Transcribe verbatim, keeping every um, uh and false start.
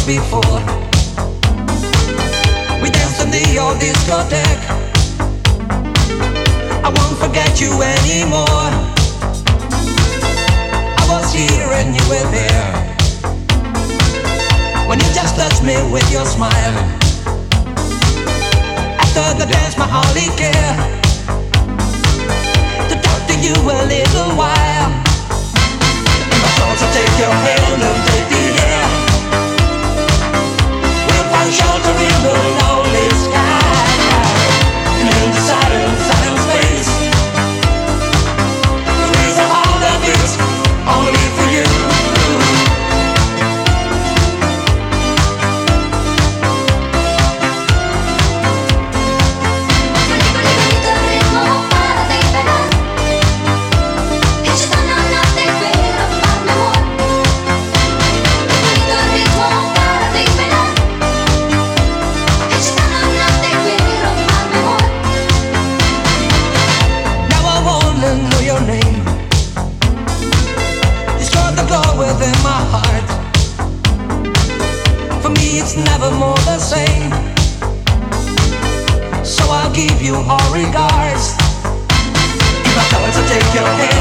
before. We danced in the old discotheque. I won't forget you anymore. I was here and you were there. When you just touched me with your smile. After the dance, my hardly care to talk to you a little while. In my soul, so take your hand and take the air. We'll find shelter in the lonely sky. And in the silent, silent space, the reason all of this only for you. Within my heart, for me it's never more the same. So I'll give you all regards. If I tell her to take your hand.